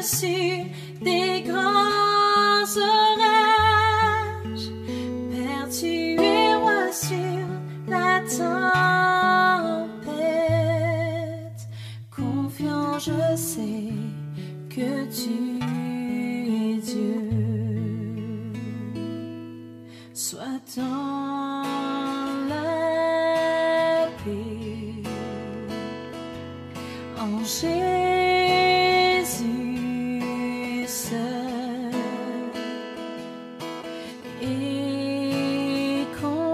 au-dessus des grands orages. Père, tu es roi sur la tempête. Confiant, je sais que tu es Dieu. Sois dans la paix en Jésus seul, et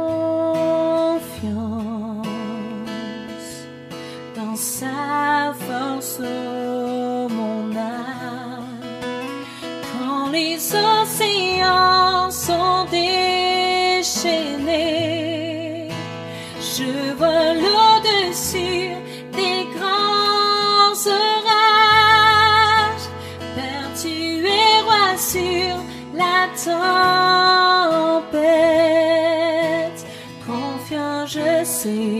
confiance dans sa force, oh, mon âme. Quand les océans sont déchaînés, je vole au-dessus des grands orages. Père, tu es roi sur la tempête. Confiant, je sais